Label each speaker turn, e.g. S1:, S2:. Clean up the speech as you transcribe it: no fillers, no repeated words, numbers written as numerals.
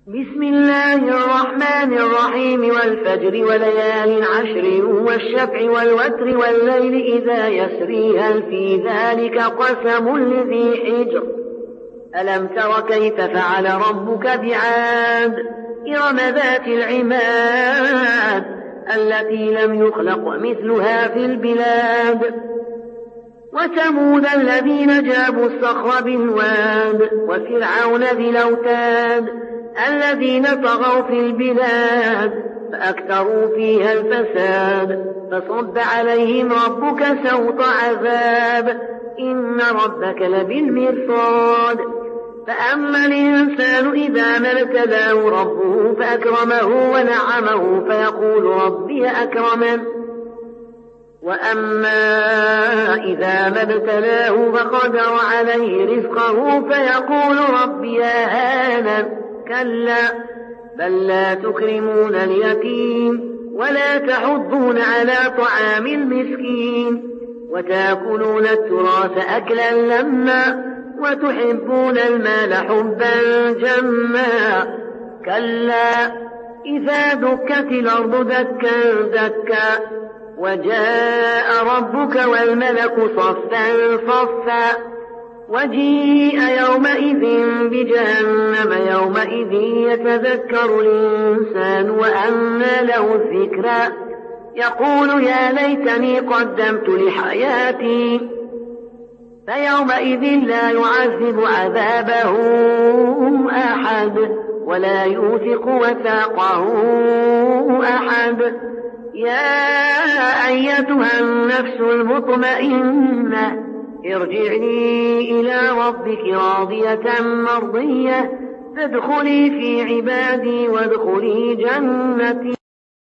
S1: بسم الله الرحمن الرحيم والفجر وليال عشر والشفع والوتر والليل إذا يسري هل في ذلك قسم لذي حجر ألم تر كيف فعل ربك بعاد إرم ذات العماد التي لم يخلق مثلها في البلاد وثمود الذين جابوا الصخر بالواد وفرعون ذي الأوتاد الذين طغوا في البلاد فأكثروا فيها الفساد فصب عليهم ربك سوط عذاب إن ربك لبالمرصاد فأما الإنسان إذا ما ابتلاه ربه فأكرمه ونعمه فيقول ربي أكرمن وأما إذا ما ابتلاه فقدر عليه رزقه فيقول ربي أهانن كلا بل لا تكرمون اليتيم ولا تحضون على طعام المسكين وتأكلون التراث أكلا لما وتحبون المال حبا جما كلا إذا دكت الأرض دكا دكا وجاء ربك والملك صفا صفا وجيء يومئذ بجهنم يومئذ يتذكر الإنسان وأنى له الذكرى يقول يا ليتني قدمت لحياتي فيومئذ لا يعذب عذابه أحد ولا يوثق وثاقه أحد يا أيتها النفس المطمئنة ارجعي إلى ربك راضية مرضية فادخلي في عبادي وادخلي جنتي.